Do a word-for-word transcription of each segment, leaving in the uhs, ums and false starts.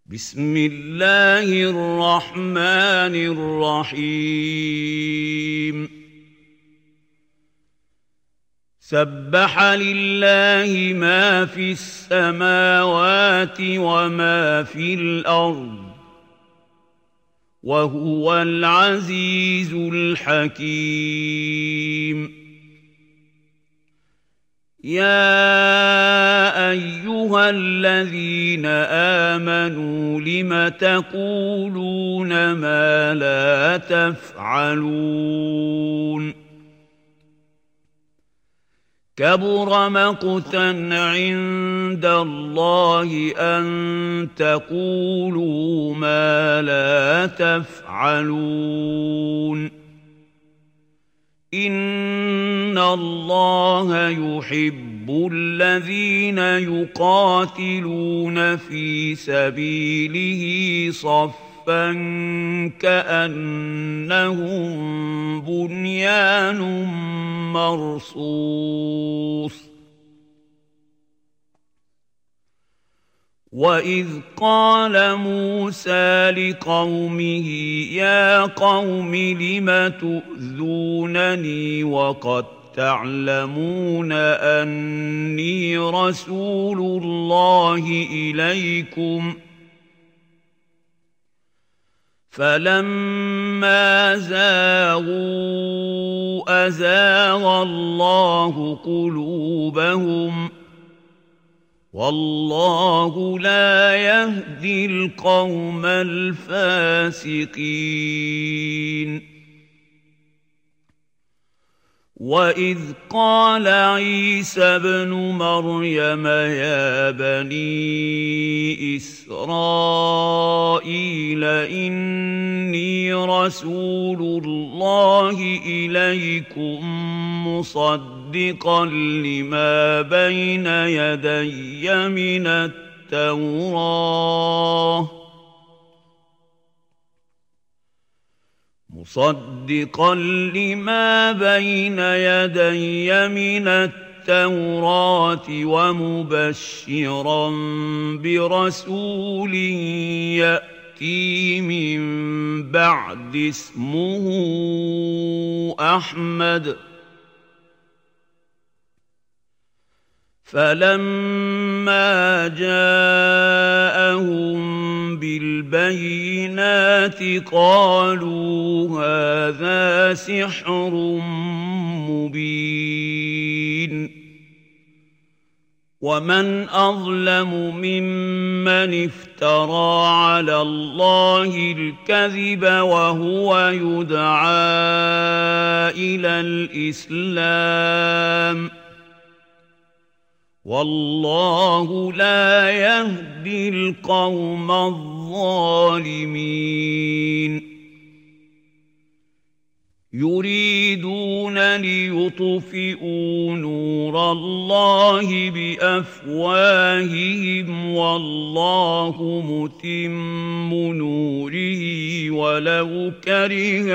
بسم الله الرحمن الرحيم سبح لله ما في السماوات وما في الأرض وهو العزيز الحكيم يا أيها الذين آمنوا لم تقولون ما لا تفعلون كبر مقتا عند الله أن تقولوا ما لا تفعلون إن الله يحب الذين يقاتلون في سبيله صفا كأنهم بنيان مرصوص وَإِذْ قَالَ مُوسَى لِقَوْمِهِ يَا قَوْمِ لِمَ تُؤْذُونَنِي وَقَدْ تَعْلَمُونَ أَنِّي رَسُولُ اللَّهِ إِلَيْكُمْ فَلَمَّا زَاغُوا أَزَاغَ اللَّهُ قُلُوبَهُمْ والله لا يهدي القوم الفاسقين وإذ قال عيسى ابن مريم يا بني إسرائيل إني رسول الله إليكم مصدقا لما بين يدي من التوراة مصدقا لما بين يدي من التوراة ومبشرا برسول يأتي من بعد اسمه أحمد فلما جاءهم بالبينات قالوا هذا سحر مبين ومن أظلم ممن افترى على الله الكذب وهو يدعى إلى الإسلام والله لا يهدي القوم الظالمين يريدون ليطفئوا نور الله بأفواههم والله متم نوره ولو كره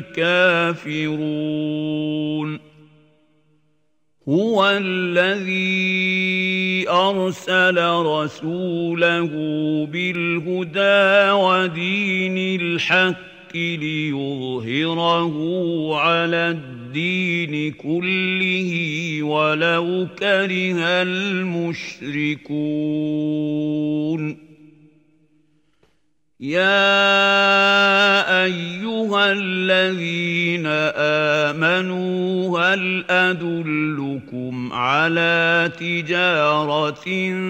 الكافرون هو الذي أرسل رسوله بالهدى ودين الحق ليظهره على الدين كله ولو كره المشركون يا أيها الذين آمنوا هل أدلكم على تجارة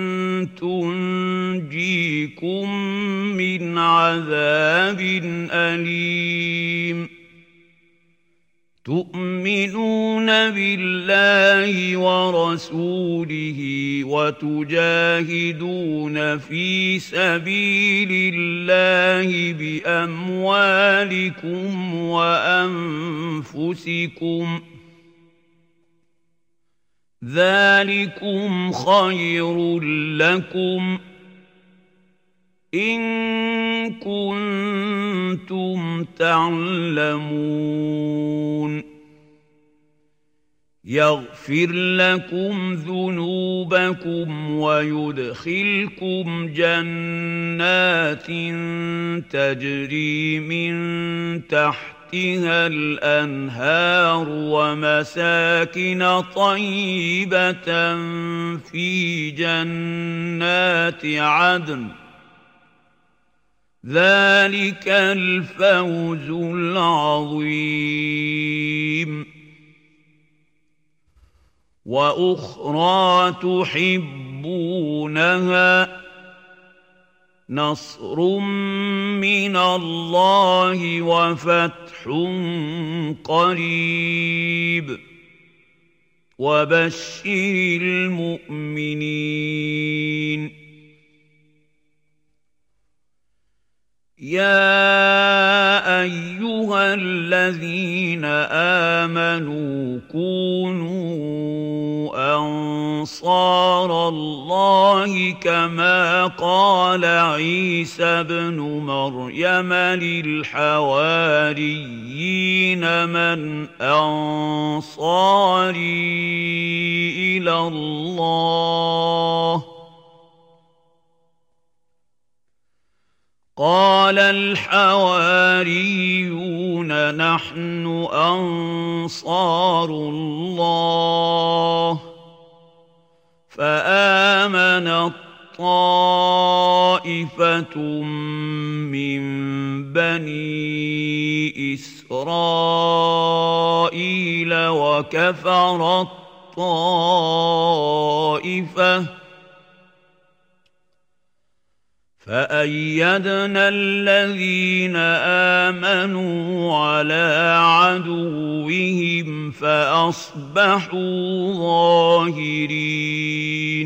تنجيكم من عذاب أليم تؤمنون بالله ورسوله وتجاهدون في سبيل الله بأموالكم وأنفسكم ذلكم خير لكم إن كنتم تعلمون يغفر لكم ذنوبكم ويدخلكم جنات تجري من تحتها الأنهار ومساكن طيبة في جنات عدن ذلك الفوز العظيم. وأخرى تحبونها نصر من الله وفتح قريب وبشر المؤمنين. يا أيها الذين آمنوا كونوا أنصار الله كما قال عيسى ابن مريم للحواريين من أنصاري إلى الله قال الحواريون نحن أنصار الله فآمنت طائفة من بني إسرائيل وكفرت طائفة فأيدنا الذين آمنوا على عدوهم فأصبحوا ظاهرين.